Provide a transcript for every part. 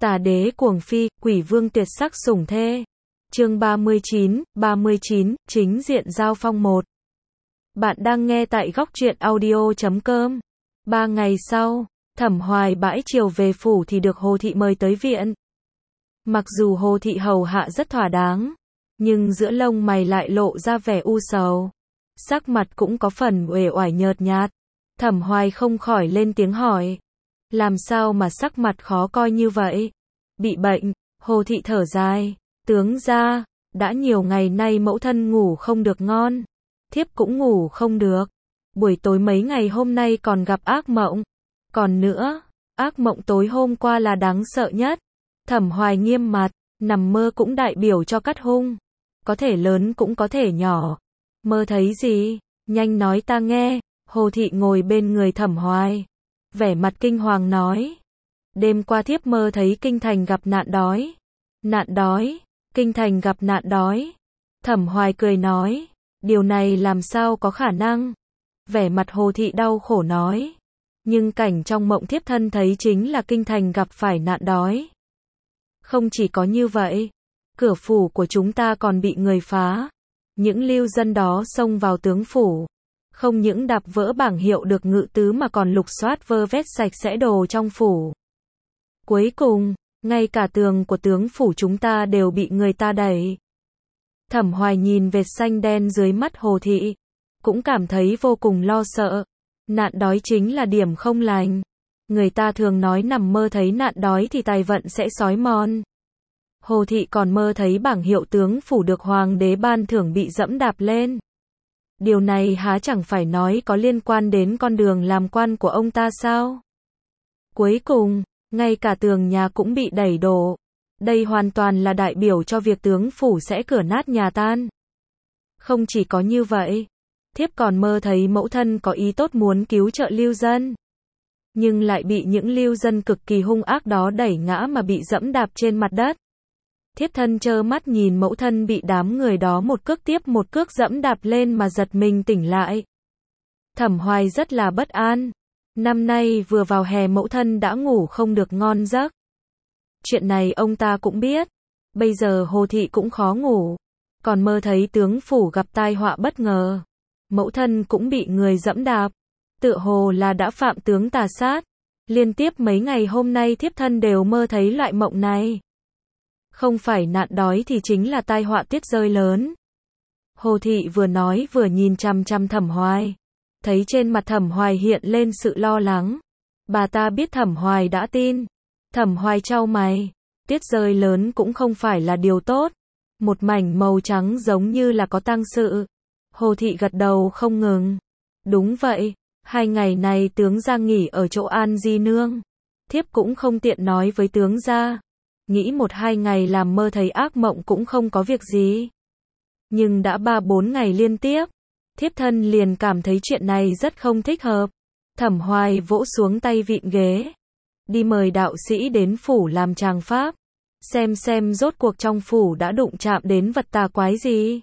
Tà đế cuồng phi, quỷ vương tuyệt sắc sủng thê. Chương 39, chính diện giao phong 1. Bạn đang nghe tại góc truyện audio.com. 3 ngày sau, Thẩm Hoài bãi chiều về phủ thì được Hồ Thị mời tới viện. Mặc dù Hồ Thị hầu hạ rất thỏa đáng, nhưng giữa lông mày lại lộ ra vẻ u sầu. Sắc mặt cũng có phần uể oải nhợt nhạt. Thẩm Hoài không khỏi lên tiếng hỏi. Làm sao mà sắc mặt khó coi như vậy? Bị bệnh, Hồ Thị thở dài. Tướng gia, đã nhiều ngày nay mẫu thân ngủ không được ngon. Thiếp cũng ngủ không được. Buổi tối mấy ngày hôm nay còn gặp ác mộng. Còn nữa, ác mộng tối hôm qua là đáng sợ nhất. Thẩm Hoài nghiêm mặt, nằm mơ cũng đại biểu cho cắt hung. Có thể lớn cũng có thể nhỏ. Mơ thấy gì? Nhanh nói ta nghe. Hồ Thị ngồi bên người Thẩm Hoài, vẻ mặt kinh hoàng nói. Đêm qua thiếp mơ thấy kinh thành gặp nạn đói. Nạn đói? Kinh thành gặp nạn đói? Thẩm Hoài cười nói. Điều này làm sao có khả năng? Vẻ mặt Hồ Thị đau khổ nói. Nhưng cảnh trong mộng thiếp thân thấy chính là kinh thành gặp phải nạn đói. Không chỉ có như vậy, cửa phủ của chúng ta còn bị người phá. Những lưu dân đó xông vào tướng phủ. Không những đạp vỡ bảng hiệu được ngự tứ mà còn lục soát vơ vét sạch sẽ đồ trong phủ. Cuối cùng, ngay cả tường của tướng phủ chúng ta đều bị người ta đẩy. Thẩm Hoài nhìn vệt xanh đen dưới mắt Hồ Thị, cũng cảm thấy vô cùng lo sợ. Nạn đói chính là điểm không lành. Người ta thường nói nằm mơ thấy nạn đói thì tài vận sẽ xói mòn. Hồ Thị còn mơ thấy bảng hiệu tướng phủ được hoàng đế ban thưởng bị dẫm đạp lên. Điều này há chẳng phải nói có liên quan đến con đường làm quan của ông ta sao? Cuối cùng, ngay cả tường nhà cũng bị đẩy đổ. Đây hoàn toàn là đại biểu cho việc tướng phủ sẽ cửa nát nhà tan. Không chỉ có như vậy, thiếp còn mơ thấy mẫu thân có ý tốt muốn cứu trợ lưu dân. Nhưng lại bị những lưu dân cực kỳ hung ác đó đẩy ngã mà bị dẫm đạp trên mặt đất. Thiếp thân trơ mắt nhìn mẫu thân bị đám người đó một cước tiếp một cước dẫm đạp lên mà giật mình tỉnh lại. Thẩm Hoài rất là bất an. Năm nay vừa vào hè mẫu thân đã ngủ không được ngon giấc. Chuyện này ông ta cũng biết. Bây giờ Hồ Thị cũng khó ngủ. Còn mơ thấy tướng phủ gặp tai họa bất ngờ. Mẫu thân cũng bị người dẫm đạp. Tựa hồ là đã phạm tướng tà sát. Liên tiếp mấy ngày hôm nay thiếp thân đều mơ thấy loại mộng này. Không phải nạn đói thì chính là tai họa tuyết rơi lớn. Hồ Thị vừa nói vừa nhìn chằm chằm Thẩm Hoài. Thấy trên mặt Thẩm Hoài hiện lên sự lo lắng. Bà ta biết Thẩm Hoài đã tin. Thẩm Hoài chau mày. Tuyết rơi lớn cũng không phải là điều tốt. Một mảnh màu trắng giống như là có tang sự. Hồ Thị gật đầu không ngừng. Đúng vậy, 2 ngày này tướng gia nghỉ ở chỗ An Di Nương. Thiếp cũng không tiện nói với tướng gia. Nghĩ 1-2 ngày làm mơ thấy ác mộng cũng không có việc gì. Nhưng đã 3-4 ngày liên tiếp, thiếp thân liền cảm thấy chuyện này rất không thích hợp. Thẩm Hoài vỗ xuống tay vịn ghế. Đi mời đạo sĩ đến phủ làm tràng pháp. Xem rốt cuộc trong phủ đã đụng chạm đến vật tà quái gì.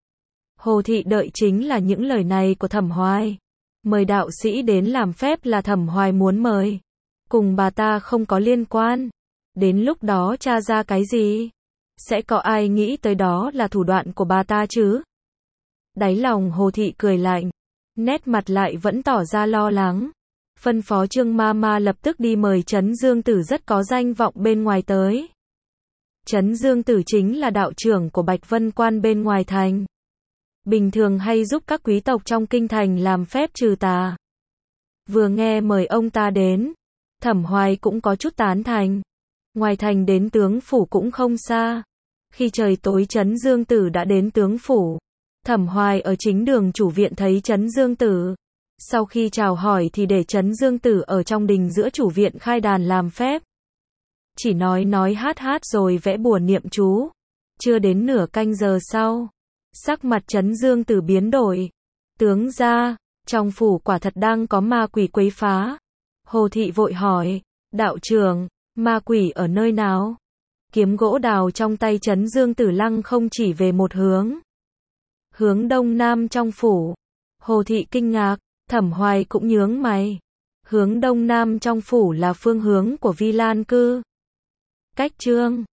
Hồ Thị đợi chính là những lời này của Thẩm Hoài. Mời đạo sĩ đến làm phép là Thẩm Hoài muốn mời. Cùng bà ta không có liên quan. Đến lúc đó tra ra cái gì? Sẽ có ai nghĩ tới đó là thủ đoạn của bà ta chứ? Đáy lòng Hồ Thị cười lạnh. Nét mặt lại vẫn tỏ ra lo lắng. Phân phó Trương Ma lập tức đi mời Trấn Dương Tử rất có danh vọng bên ngoài tới. Trấn Dương Tử chính là đạo trưởng của Bạch Vân Quan bên ngoài thành. Bình thường hay giúp các quý tộc trong kinh thành làm phép trừ tà. Vừa nghe mời ông ta đến, Thẩm Hoài cũng có chút tán thành. Ngoài thành đến tướng phủ cũng không xa. Khi trời tối Trấn Dương Tử đã đến tướng phủ. Thẩm Hoài ở chính đường chủ viện thấy Trấn Dương Tử. Sau khi chào hỏi thì để Trấn Dương Tử ở trong đình giữa chủ viện khai đàn làm phép. Chỉ nói hát rồi vẽ bùa niệm chú. Chưa đến nửa canh giờ sau, sắc mặt Trấn Dương Tử biến đổi. Tướng gia, trong phủ quả thật đang có ma quỷ quấy phá. Hồ Thị vội hỏi, đạo trưởng, ma quỷ ở nơi nào? Kiếm gỗ đào trong tay Trấn Dương Tử lăng không chỉ về một hướng. Hướng đông nam trong phủ. Hồ Thị kinh ngạc, Thẩm Hoài cũng nhướng mày. Hướng đông nam trong phủ là phương hướng của Vi Lan Cư. Cách chương